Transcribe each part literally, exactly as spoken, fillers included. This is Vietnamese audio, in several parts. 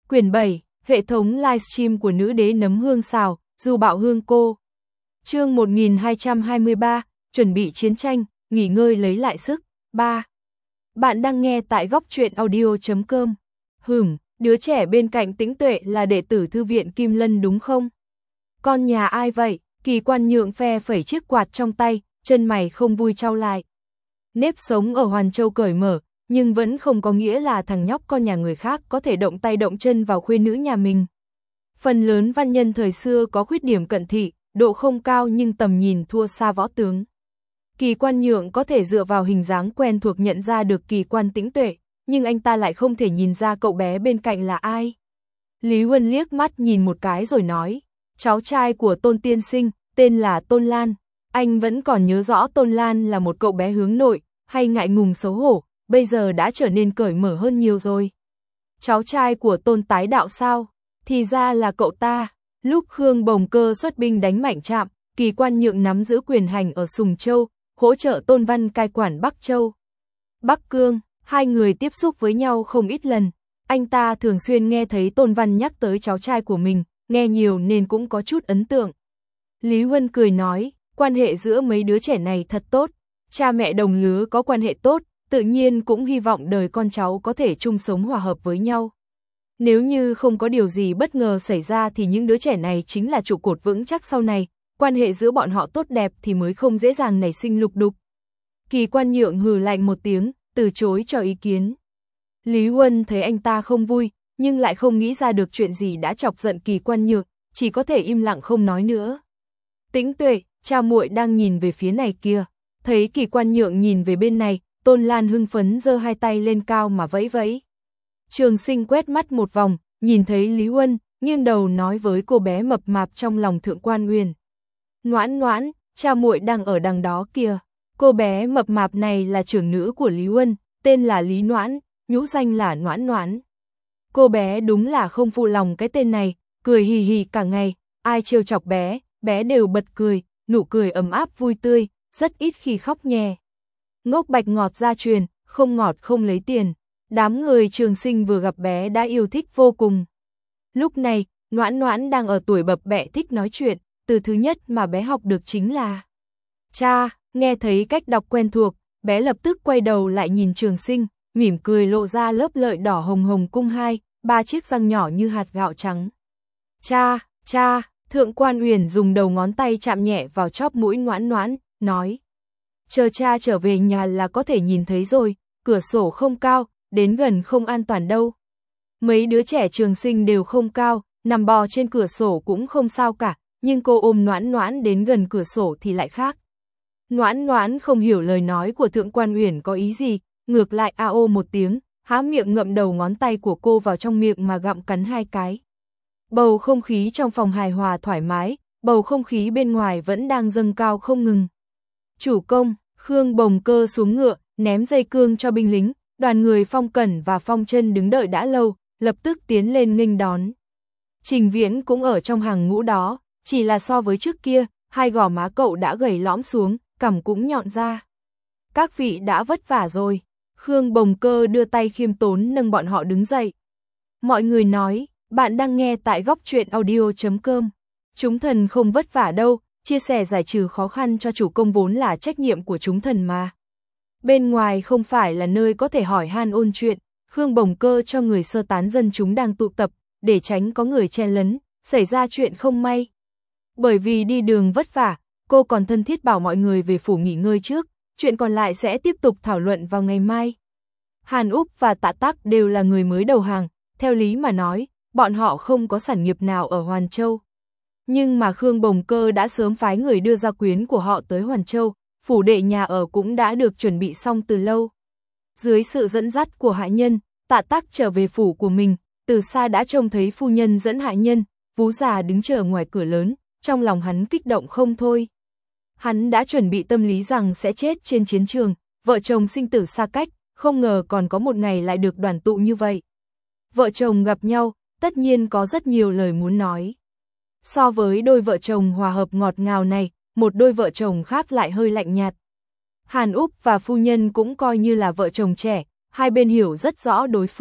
Quyển bảy, hệ thống livestream của nữ đế nấm hương xào, Du Bạo Hương cô. Chương một nghìn hai trăm hai mươi ba, chuẩn bị chiến tranh, nghỉ ngơi lấy lại sức. ba. Bạn đang nghe tại góc truyện audio chấm com. Hửm, đứa trẻ bên cạnh Tĩnh Tuệ là đệ tử thư viện Kim Lân đúng không? Con nhà ai vậy? Kỳ Quan Nhượng phe phẩy chiếc quạt trong tay, chân mày không vui chau lại. Nếp sống ở Hoàn Châu cởi mở, nhưng vẫn không có nghĩa là thằng nhóc con nhà người khác có thể động tay động chân vào khuê nữ nhà mình. Phần lớn văn nhân thời xưa có khuyết điểm cận thị, độ không cao nhưng tầm nhìn thua xa võ tướng. Kỳ Quan Nhượng có thể dựa vào hình dáng quen thuộc nhận ra được Kỳ Quan Tĩnh Tuệ, nhưng anh ta lại không thể nhìn ra cậu bé bên cạnh là ai. Lý Huân liếc mắt nhìn một cái rồi nói, cháu trai của Tôn tiên sinh, tên là Tôn Lan. Anh vẫn còn nhớ rõ Tôn Lan là một cậu bé hướng nội, hay ngại ngùng xấu hổ, bây giờ đã trở nên cởi mở hơn nhiều rồi. Cháu trai của Tôn tái đạo sao? Thì ra là cậu ta. Lúc Khương Bồng Cơ xuất binh đánh Mạnh Trạm, Kỳ Quan Nhượng nắm giữ quyền hành ở Sùng Châu, hỗ trợ Tôn Văn cai quản Bắc Châu. Bắc Cương, hai người tiếp xúc với nhau không ít lần. Anh ta thường xuyên nghe thấy Tôn Văn nhắc tới cháu trai của mình, nghe nhiều nên cũng có chút ấn tượng. Lý Huân cười nói, quan hệ giữa mấy đứa trẻ này thật tốt, cha mẹ đồng lứa có quan hệ tốt, tự nhiên cũng hy vọng đời con cháu có thể chung sống hòa hợp với nhau. Nếu như không có điều gì bất ngờ xảy ra thì những đứa trẻ này chính là trụ cột vững chắc sau này, quan hệ giữa bọn họ tốt đẹp thì mới không dễ dàng nảy sinh lục đục. Kỳ Quan Nhượng hừ lạnh một tiếng, từ chối cho ý kiến. Lý Huân thấy anh ta không vui, nhưng lại không nghĩ ra được chuyện gì đã chọc giận Kỳ Quan Nhượng, chỉ có thể im lặng không nói nữa. Tĩnh Tuệ, cha muội đang nhìn về phía này kia. Thấy Kỳ Quan Nhượng nhìn về bên này, Tôn Lan hưng phấn giơ hai tay lên cao mà vẫy vẫy. Trường Sinh quét mắt một vòng, nhìn thấy Lý Huân, nghiêng đầu nói với cô bé mập mạp trong lòng Thượng Quan Uyển. Noãn Noãn, cha muội đang ở đằng đó kìa. Cô bé mập mạp này là trưởng nữ của Lý Huân, tên là Lý Noãn, nhũ danh là Noãn Noãn. Cô bé đúng là không phụ lòng cái tên này, cười hì hì cả ngày, ai trêu chọc bé, bé đều bật cười, nụ cười ấm áp vui tươi, rất ít khi khóc nhè. Ngốc bạch ngọt gia truyền, không ngọt không lấy tiền. Đám người Trường Sinh vừa gặp bé đã yêu thích vô cùng. Lúc này, Noãn Noãn đang ở tuổi bập bẹ thích nói chuyện, từ thứ nhất mà bé học được chính là cha. Nghe thấy cách đọc quen thuộc, bé lập tức quay đầu lại nhìn Trường Sinh, mỉm cười lộ ra lớp lợi đỏ hồng hồng cung hai, ba chiếc răng nhỏ như hạt gạo trắng. Cha, cha, Thượng Quan Uyển dùng đầu ngón tay chạm nhẹ vào chóp mũi Noãn Noãn, nói. Chờ cha trở về nhà là có thể nhìn thấy rồi, cửa sổ không cao, đến gần không an toàn đâu. Mấy đứa trẻ Trường Sinh đều không cao, nằm bò trên cửa sổ cũng không sao cả, nhưng cô ôm Noãn Noãn đến gần cửa sổ thì lại khác. Noãn Noãn không hiểu lời nói của Thượng Quan Uyển có ý gì, ngược lại a ô một tiếng, há miệng ngậm đầu ngón tay của cô vào trong miệng mà gặm cắn hai cái. Bầu không khí trong phòng hài hòa thoải mái, bầu không khí bên ngoài vẫn đang dâng cao không ngừng. Chủ công, Khương Bồng Cơ xuống ngựa, ném dây cương cho binh lính, đoàn người Phong Cẩn và Phong Chân đứng đợi đã lâu, lập tức tiến lên nghênh đón. Trình Viễn cũng ở trong hàng ngũ đó, chỉ là so với trước kia, hai gò má cậu đã gầy lõm xuống, cằm cũng nhọn ra. Các vị đã vất vả rồi. Khương Bồng Cơ đưa tay khiêm tốn nâng bọn họ đứng dậy. Mọi người nói, bạn đang nghe tại góc truyện audio chấm com. Chúng thần không vất vả đâu, chia sẻ giải trừ khó khăn cho chủ công vốn là trách nhiệm của chúng thần mà. Bên ngoài không phải là nơi có thể hỏi han ôn chuyện, Khương Bồng Cơ cho người sơ tán dân chúng đang tụ tập, để tránh có người chen lấn, xảy ra chuyện không may. Bởi vì đi đường vất vả, cô còn thân thiết bảo mọi người về phủ nghỉ ngơi trước, chuyện còn lại sẽ tiếp tục thảo luận vào ngày mai. Hàn Úc và Tạ Tắc đều là người mới đầu hàng, theo lý mà nói, bọn họ không có sản nghiệp nào ở Hoàn Châu. Nhưng mà Khương Bồng Cơ đã sớm phái người đưa gia quyến của họ tới Hoàn Châu, phủ đệ nhà ở cũng đã được chuẩn bị xong từ lâu. Dưới sự dẫn dắt của hạ nhân, Tạ Tắc trở về phủ của mình, từ xa đã trông thấy phu nhân dẫn hạ nhân, vú già đứng chờ ngoài cửa lớn, trong lòng hắn kích động không thôi. Hắn đã chuẩn bị tâm lý rằng sẽ chết trên chiến trường, vợ chồng sinh tử xa cách, không ngờ còn có một ngày lại được đoàn tụ như vậy. Vợ chồng gặp nhau, tất nhiên có rất nhiều lời muốn nói. So với đôi vợ chồng hòa hợp ngọt ngào này, một đôi vợ chồng khác lại hơi lạnh nhạt. Hàn Úc và phu nhân cũng coi như là vợ chồng trẻ, hai bên hiểu rất rõ đối phương,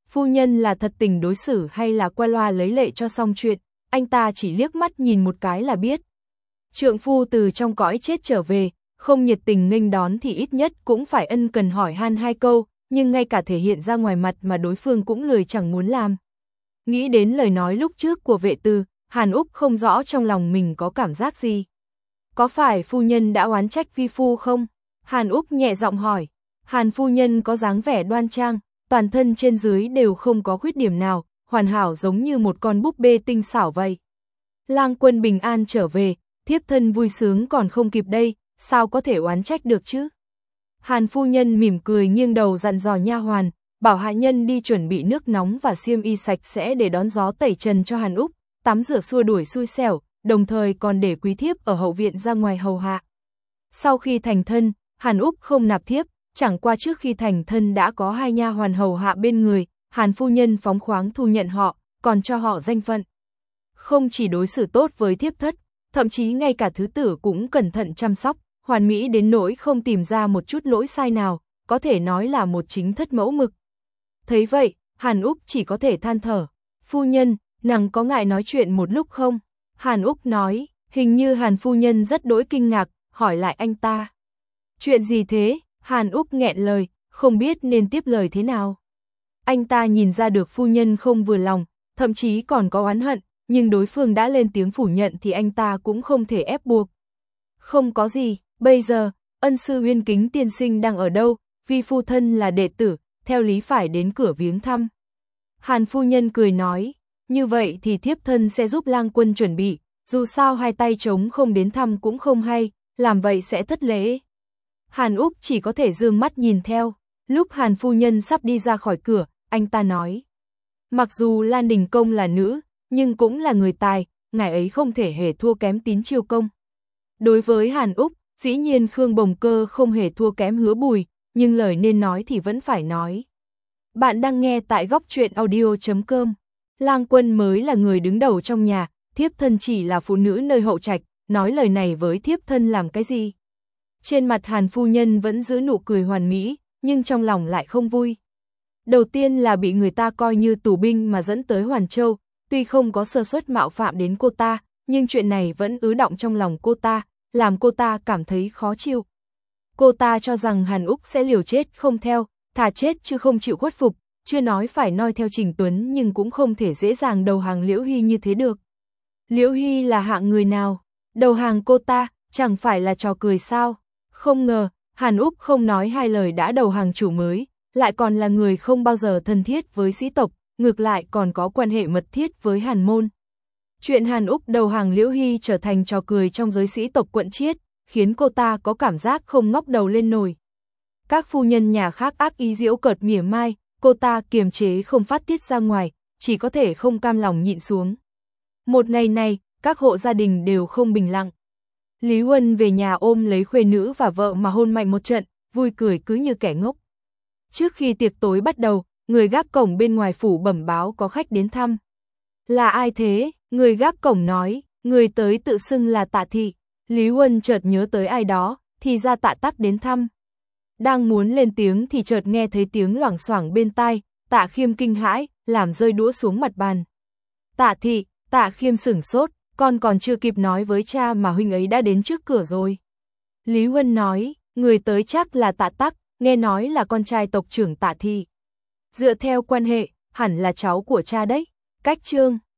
Phu nhân là thật tình đối xử hay là qua loa lấy lệ cho xong chuyện, anh ta chỉ liếc mắt nhìn một cái là biết. Trượng phu từ trong cõi chết trở về, không nhiệt tình nghênh đón thì ít nhất cũng phải ân cần hỏi han hai câu, nhưng ngay cả thể hiện ra ngoài mặt mà đối phương cũng lười chẳng muốn làm. Nghĩ đến lời nói lúc trước của vệ tư, Hàn Úc không rõ trong lòng mình có cảm giác gì. Có phải phu nhân đã oán trách vi phu không? Hàn Úc nhẹ giọng hỏi. Hàn phu nhân có dáng vẻ đoan trang, toàn thân trên dưới đều không có khuyết điểm nào, hoàn hảo giống như một con búp bê tinh xảo vậy. Lang Quân bình an trở về, thiếp thân vui sướng còn không kịp đây, sao có thể oán trách được chứ? Hàn phu nhân mỉm cười nghiêng đầu dặn dò nha hoàn, bảo hạ nhân đi chuẩn bị nước nóng và xiêm y sạch sẽ để đón gió tẩy trần cho Hàn Úc, tắm rửa xua đuổi xui xẻo, đồng thời còn để quý thiếp ở hậu viện ra ngoài hầu hạ. Sau khi thành thân, Hàn Úc không nạp thiếp, chẳng qua trước khi thành thân đã có hai nha hoàn hầu hạ bên người, Hàn phu nhân phóng khoáng thu nhận họ, còn cho họ danh phận. Không chỉ đối xử tốt với thiếp thất, thậm chí ngay cả thứ tử cũng cẩn thận chăm sóc, hoàn mỹ đến nỗi không tìm ra một chút lỗi sai nào, có thể nói là một chính thất mẫu mực. Thấy vậy, Hàn Úc chỉ có thể than thở. Phu nhân, nàng có ngại nói chuyện một lúc không? Hàn Úc nói, hình như Hàn phu nhân rất đỗi kinh ngạc, hỏi lại anh ta. Chuyện gì thế? Hàn Úc nghẹn lời, không biết nên tiếp lời thế nào. Anh ta nhìn ra được phu nhân không vừa lòng, thậm chí còn có oán hận, nhưng đối phương đã lên tiếng phủ nhận thì anh ta cũng không thể ép buộc. Không có gì, bây giờ, ân sư Uyên Kính tiên sinh đang ở đâu, vì phu thân là đệ tử, theo lý phải đến cửa viếng thăm. Hàn phu nhân cười nói, như vậy thì thiếp thân sẽ giúp Lang Quân chuẩn bị, dù sao hai tay trống không đến thăm cũng không hay, làm vậy sẽ thất lễ. Hàn Úc chỉ có thể dương mắt nhìn theo, lúc Hàn phu nhân sắp đi ra khỏi cửa, anh ta nói. Mặc dù Lan Đình Công là nữ, nhưng cũng là người tài, ngài ấy không thể hề thua kém Tín Chiêu Công. Đối với Hàn Úc, dĩ nhiên Khương Bồng Cơ không hề thua kém Hứa Bùi, nhưng lời nên nói thì vẫn phải nói. Bạn đang nghe tại góc truyện audio chấm com. Lang Quân mới là người đứng đầu trong nhà, thiếp thân chỉ là phụ nữ nơi hậu trạch, nói lời này với thiếp thân làm cái gì? Trên mặt Hàn phu nhân vẫn giữ nụ cười hoàn mỹ, nhưng trong lòng lại không vui. Đầu tiên là bị người ta coi như tù binh mà dẫn tới Hoàn Châu, tuy không có sơ suất mạo phạm đến cô ta, nhưng chuyện này vẫn ứ đọng trong lòng cô ta, làm cô ta cảm thấy khó chịu. Cô ta cho rằng Hàn Úc sẽ liều chết không theo, thà chết chứ không chịu khuất phục, chưa nói phải noi theo Trình Tuấn nhưng cũng không thể dễ dàng đầu hàng Liễu Hy như thế được. Liễu Hy là hạng người nào? Đầu hàng cô ta, chẳng phải là trò cười sao? Không ngờ, Hàn Úc không nói hai lời đã đầu hàng chủ mới, lại còn là người không bao giờ thân thiết với sĩ tộc, ngược lại còn có quan hệ mật thiết với Hàn môn. Chuyện Hàn Úc đầu hàng Liễu Hy trở thành trò cười trong giới sĩ tộc Quận Chiết, khiến cô ta có cảm giác không ngóc đầu lên nổi. Các phu nhân nhà khác ác ý giễu cợt mỉa mai, cô ta kiềm chế không phát tiết ra ngoài, chỉ có thể không cam lòng nhịn xuống. Một ngày này, các hộ gia đình đều không bình lặng. Lý Huân về nhà ôm lấy khuê nữ và vợ mà hôn mạnh một trận, vui cười cứ như kẻ ngốc. Trước khi tiệc tối bắt đầu, người gác cổng bên ngoài phủ bẩm báo có khách đến thăm. Là ai thế? Người gác cổng nói, người tới tự xưng là Tạ Thị. Lý Huân chợt nhớ tới ai đó, thì ra Tạ Tắc đến thăm. Đang muốn lên tiếng thì chợt nghe thấy tiếng loảng xoảng bên tai, Tạ Khiêm kinh hãi, làm rơi đũa xuống mặt bàn. Tạ Thị, Tạ Khiêm sửng sốt, con còn chưa kịp nói với cha mà huynh ấy đã đến trước cửa rồi. Lý Huân nói, người tới chắc là Tạ Tắc, nghe nói là con trai tộc trưởng Tạ Thị. Dựa theo quan hệ, hẳn là cháu của cha đấy. Cách chương